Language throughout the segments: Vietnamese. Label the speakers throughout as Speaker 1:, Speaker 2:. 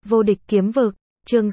Speaker 1: Vô địch kiếm vực, chương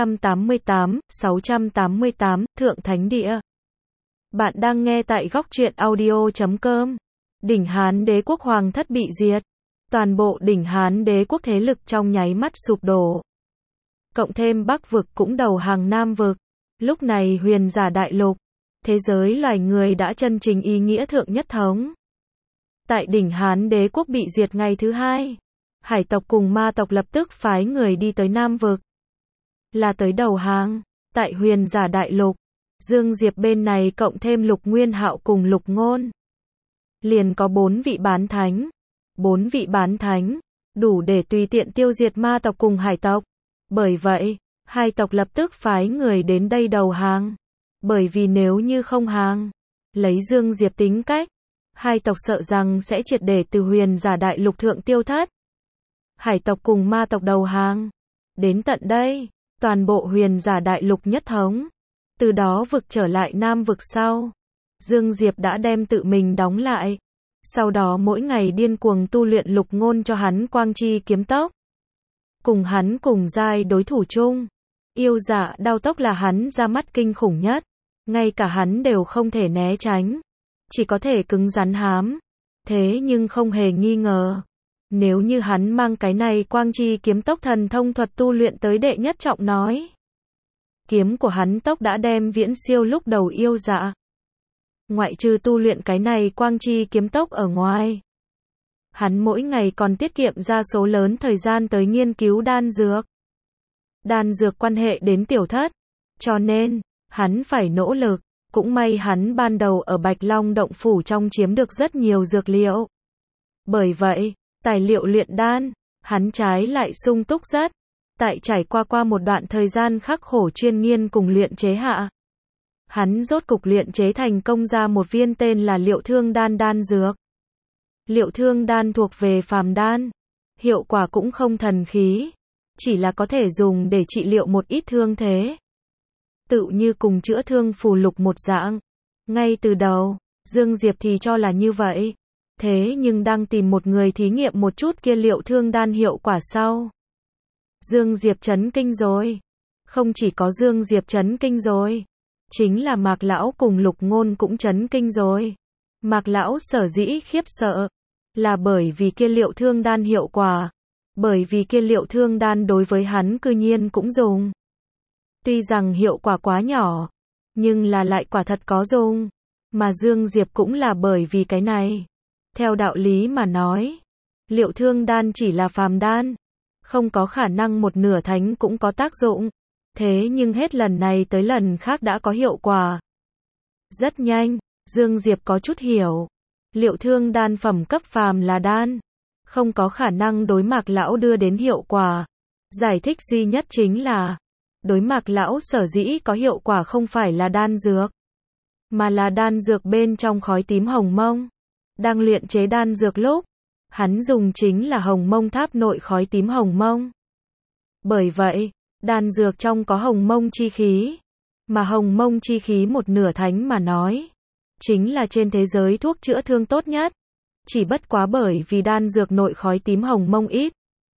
Speaker 1: 688, Thượng Thánh Địa. Bạn đang nghe tại góc truyện audio.com. Đỉnh Hán Đế quốc hoàng thất bị diệt. Toàn bộ đỉnh Hán Đế quốc thế lực trong nháy mắt sụp đổ. Cộng thêm Bắc vực cũng đầu hàng Nam vực. Lúc này huyền giả đại lục, thế giới loài người đã chân chính ý nghĩa thượng nhất thống. Tại đỉnh Hán Đế quốc bị diệt ngày thứ hai, hải tộc cùng ma tộc lập tức phái người đi tới Nam vực, là tới đầu hàng. Tại huyền giả đại lục, Dương Diệp bên này cộng thêm Lục Nguyên Hạo cùng Lục Ngôn, liền có 4 vị bán thánh. 4 vị bán thánh, đủ để tùy tiện tiêu diệt ma tộc cùng hải tộc. Bởi vậy, hai tộc lập tức phái người đến đây đầu hàng. Bởi vì nếu như không hàng, lấy Dương Diệp tính cách, hai tộc sợ rằng sẽ triệt để từ huyền giả đại lục thượng tiêu thất. Hải tộc cùng ma tộc đầu hàng. Đến tận đây, toàn bộ huyền giả đại lục nhất thống. Từ đó vực trở lại Nam vực sau, Dương Diệp đã đem tự mình đóng lại. Sau đó mỗi ngày điên cuồng tu luyện Lục Ngôn cho hắn quang chi kiếm tốc. Cùng hắn cùng giai đối thủ chung. Yêu dạ đao tốc là hắn ra mắt kinh khủng nhất. Ngay cả hắn đều không thể né tránh. Chỉ có thể cứng rắn hám. Thế nhưng không hề nghi ngờ, nếu như hắn mang cái này quang chi kiếm tốc thần thông thuật tu luyện tới đệ nhất trọng nói, kiếm của hắn tốc đã đem viễn siêu lúc đầu yêu dạ. Ngoại trừ tu luyện cái này quang chi kiếm tốc ở ngoài, hắn mỗi ngày còn tiết kiệm ra số lớn thời gian tới nghiên cứu đan dược. Đan dược quan hệ đến tiểu thất, cho nên, hắn phải nỗ lực. Cũng may hắn ban đầu ở Bạch Long động phủ trong chiếm được rất nhiều dược liệu. Bởi vậy, tài liệu luyện đan, hắn trái lại sung túc rất. Tại trải qua một đoạn thời gian khắc khổ chuyên nghiên cùng luyện chế hạ, hắn rốt cục luyện chế thành công ra một viên tên là Liệu Thương Đan đan dược. Liệu Thương Đan thuộc về phàm đan, hiệu quả cũng không thần khí, chỉ là có thể dùng để trị liệu một ít thương thế. Tự như cùng chữa thương phù lục một dạng. Ngay từ đầu, Dương Diệp thì cho là như vậy. Thế nhưng đang tìm một người thí nghiệm một chút kia Liệu Thương Đan hiệu quả sau, Dương Diệp chấn kinh rồi. Không chỉ có Dương Diệp chấn kinh rồi, chính là Mạc Lão cùng Lục Ngôn cũng chấn kinh rồi. Mạc Lão sở dĩ khiếp sợ, là bởi vì kia Liệu Thương Đan hiệu quả. Bởi vì kia Liệu Thương Đan đối với hắn cư nhiên cũng dùng. Tuy rằng hiệu quả quá nhỏ, nhưng là lại quả thật có dùng. Mà Dương Diệp cũng là bởi vì cái này. Theo đạo lý mà nói, Liệu Thương Đan chỉ là phàm đan, không có khả năng một nửa thánh cũng có tác dụng. Thế nhưng hết lần này tới lần khác đã có hiệu quả. Rất nhanh, Dương Diệp có chút hiểu. Liệu Thương Đan phẩm cấp phàm là đan, không có khả năng đối Mạc Lão đưa đến hiệu quả. Giải thích duy nhất chính là, đối Mạc Lão sở dĩ có hiệu quả không phải là đan dược, mà là đan dược bên trong khói tím hồng mông. Đang luyện chế đan dược lúc, hắn dùng chính là hồng mông tháp nội khói tím hồng mông. Bởi vậy, đan dược trong có hồng mông chi khí, mà hồng mông chi khí một nửa thánh mà nói, chính là trên thế giới thuốc chữa thương tốt nhất. Chỉ bất quá bởi vì đan dược nội khói tím hồng mông ít.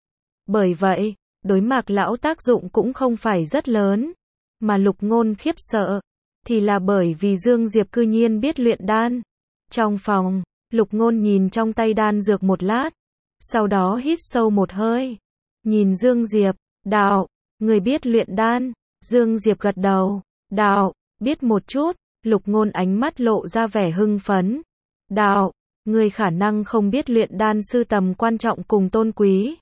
Speaker 1: Bởi vậy, đối Mạc Lão tác dụng cũng không phải rất lớn. Mà Lục Ngôn khiếp sợ, thì là bởi vì Dương Diệp cư nhiên biết luyện đan. Trong phòng, Lục Ngôn nhìn trong tay đan dược một lát, sau đó hít sâu một hơi. Nhìn Dương Diệp, đạo, người biết luyện đan. Dương Diệp gật đầu, đạo, biết một chút. Lục Ngôn ánh mắt lộ ra vẻ hưng phấn. Đạo, người khả năng không biết luyện đan sư tầm quan trọng cùng tôn quý.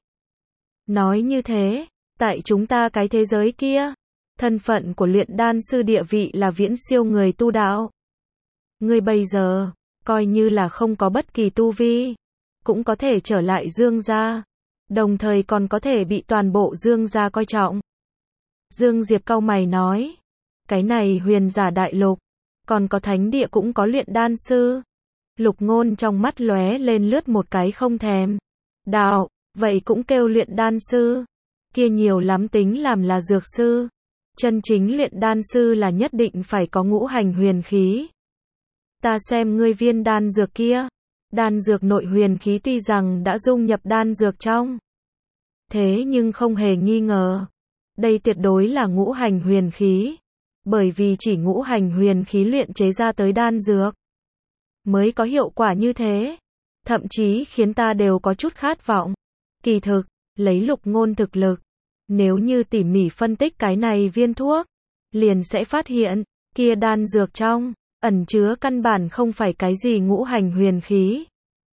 Speaker 1: Nói như thế, tại chúng ta cái thế giới kia, thân phận của luyện đan sư địa vị là viễn siêu người tu đạo. Ngươi bây giờ, coi như là không có bất kỳ tu vi, cũng có thể trở lại Dương gia, đồng thời còn có thể bị toàn bộ Dương gia coi trọng. Dương Diệp cau mày nói, cái này huyền giả đại lục, còn có thánh địa cũng có luyện đan sư. Lục Ngôn trong mắt lóe lên lướt một cái không thèm. Đạo, vậy cũng kêu luyện đan sư. Kia nhiều lắm tính làm là dược sư. Chân chính luyện đan sư là nhất định phải có ngũ hành huyền khí. Ta xem ngươi viên đan dược kia. Đan dược nội huyền khí tuy rằng đã dung nhập đan dược trong, Thế nhưng không hề nghi ngờ, đây tuyệt đối là ngũ hành huyền khí, bởi vì chỉ ngũ hành huyền khí luyện chế ra tới đan dược mới có hiệu quả như thế, thậm chí khiến ta đều có chút khát vọng. Kỳ thực, lấy Lục Ngôn thực lực, nếu như tỉ mỉ phân tích cái này viên thuốc, liền sẽ phát hiện, kia đan dược trong ẩn chứa căn bản không phải cái gì ngũ hành huyền khí,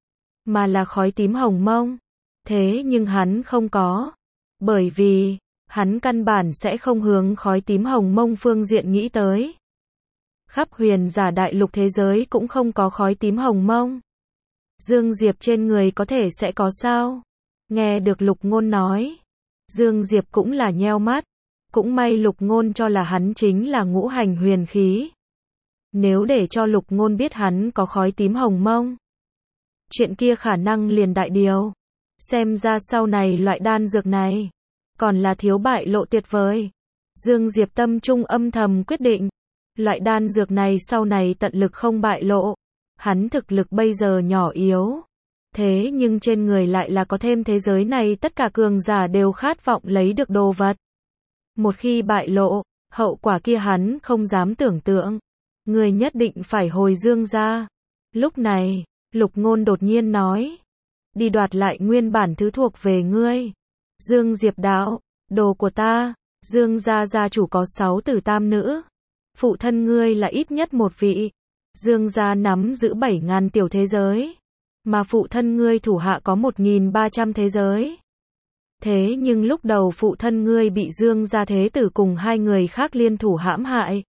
Speaker 1: mà là khói tím hồng mông. Thế nhưng hắn không có, bởi vì hắn căn bản sẽ không hướng khói tím hồng mông phương diện nghĩ tới. Khắp huyền giả đại lục thế giới cũng không có khói tím hồng mông. Dương Diệp trên người có thể sẽ có sao? Nghe được Lục Ngôn nói, Dương Diệp cũng là nheo mắt, cũng may Lục Ngôn cho là hắn chính là ngũ hành huyền khí. Nếu để cho Lục Ngôn biết hắn có khói tím hồng mông, chuyện kia khả năng liền đại điều. Xem ra sau này loại đan dược này còn là thiếu bại lộ tuyệt vời. Dương Diệp tâm trung âm thầm quyết định, loại đan dược này sau này tận lực không bại lộ. Hắn thực lực bây giờ nhỏ yếu, thế nhưng trên người lại là có thêm thế giới này tất cả cường giả đều khát vọng lấy được đồ vật. Một khi bại lộ, hậu quả kia hắn không dám tưởng tượng. Người nhất định phải hồi Dương gia. Lúc này, Lục Ngôn đột nhiên nói, đi đoạt lại nguyên bản thứ thuộc về ngươi. Dương Diệp đạo, đồ của ta, Dương gia gia chủ có 6 tử tam nữ. Phụ thân ngươi là ít nhất một vị. Dương gia nắm giữ 7.000 tiểu thế giới, mà phụ thân ngươi thủ hạ có 1.300 thế giới. Thế nhưng lúc đầu phụ thân ngươi bị Dương gia thế tử cùng 2 người khác liên thủ hãm hại.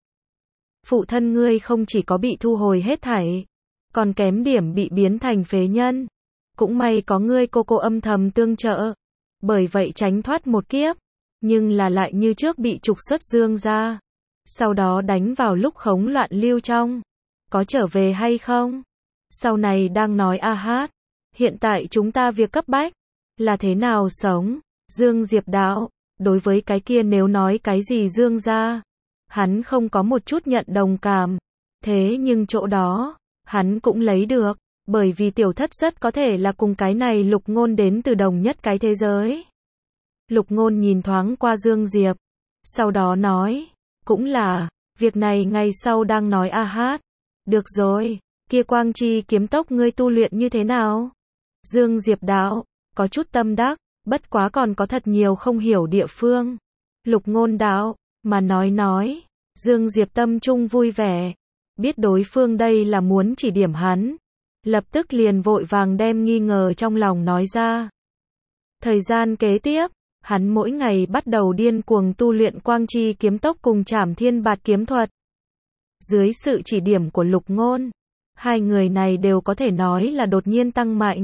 Speaker 1: Phụ thân ngươi không chỉ có bị thu hồi hết thảy, còn kém điểm bị biến thành phế nhân. Cũng may có ngươi cô âm thầm tương trợ, bởi vậy tránh thoát một kiếp, nhưng là lại như trước bị trục xuất Dương gia. Sau đó đánh vào lúc khống loạn lưu trong. Có trở về hay không? Sau này đang nói a hát. Hiện tại chúng ta việc cấp bách là thế nào sống? Dương Diệp đạo, đối với cái kia nếu nói cái gì Dương gia, hắn không có một chút nhận đồng cảm. Thế nhưng chỗ đó, hắn cũng lấy được, bởi vì tiểu thất rất có thể là cùng cái này Lục Ngôn đến từ đồng nhất cái thế giới. Lục Ngôn nhìn thoáng qua Dương Diệp, sau đó nói, cũng là, việc này ngày sau đang nói a hát. Được rồi, kia Quang Chi kiếm tốc ngươi tu luyện như thế nào? Dương Diệp đạo, có chút tâm đắc, bất quá còn có thật nhiều không hiểu địa phương. Lục Ngôn đạo, mà nói, Dương Diệp tâm trung vui vẻ, biết đối phương đây là muốn chỉ điểm hắn, lập tức liền vội vàng đem nghi ngờ trong lòng nói ra. Thời gian kế tiếp, hắn mỗi ngày bắt đầu điên cuồng tu luyện Quang Chi kiếm tốc cùng Trảm Thiên Bạt kiếm thuật. Dưới sự chỉ điểm của Lục Ngôn, hai người này đều có thể nói là đột nhiên tăng mạnh.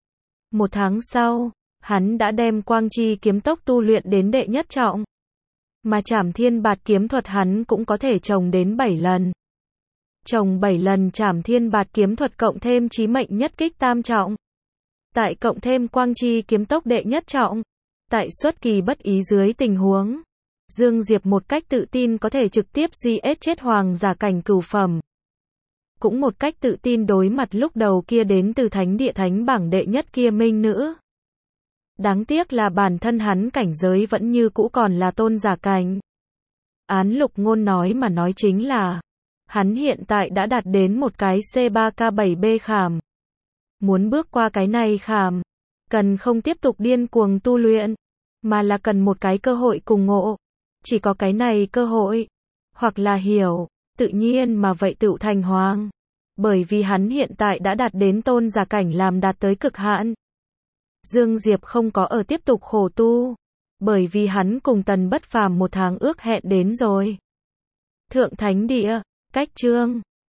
Speaker 1: 1 tháng sau, hắn đã đem Quang Chi kiếm tốc tu luyện đến đệ nhất trọng. Mà Trảm Thiên Bạt kiếm thuật hắn cũng có thể trồng đến 7 lần. Trồng 7 lần Trảm Thiên Bạt kiếm thuật cộng thêm chí mệnh nhất kích tam trọng. Tại cộng thêm Quang Chi kiếm tốc đệ nhất trọng. Tại xuất kỳ bất ý dưới tình huống, Dương Diệp một cách tự tin có thể trực tiếp giết chết hoàng giả cảnh cửu phẩm. Cũng một cách tự tin đối mặt lúc đầu kia đến từ thánh địa thánh bảng đệ nhất kia minh nữ. Đáng tiếc là bản thân hắn cảnh giới vẫn như cũ còn là tôn giả cảnh. Án Lục Ngôn nói mà nói chính là, hắn hiện tại đã đạt đến một cái C3K7B khảm. Muốn bước qua cái này khảm, cần không tiếp tục điên cuồng tu luyện, mà là cần một cái cơ hội cùng ngộ. Chỉ có cái này cơ hội, hoặc là hiểu, tự nhiên mà vậy tựu thành hoàng. Bởi vì hắn hiện tại đã đạt đến tôn giả cảnh làm đạt tới cực hạn. Dương Diệp không có ở tiếp tục khổ tu, bởi vì hắn cùng Tần Bất Phàm 1 tháng ước hẹn đến rồi. Thượng Thánh Địa, cách chương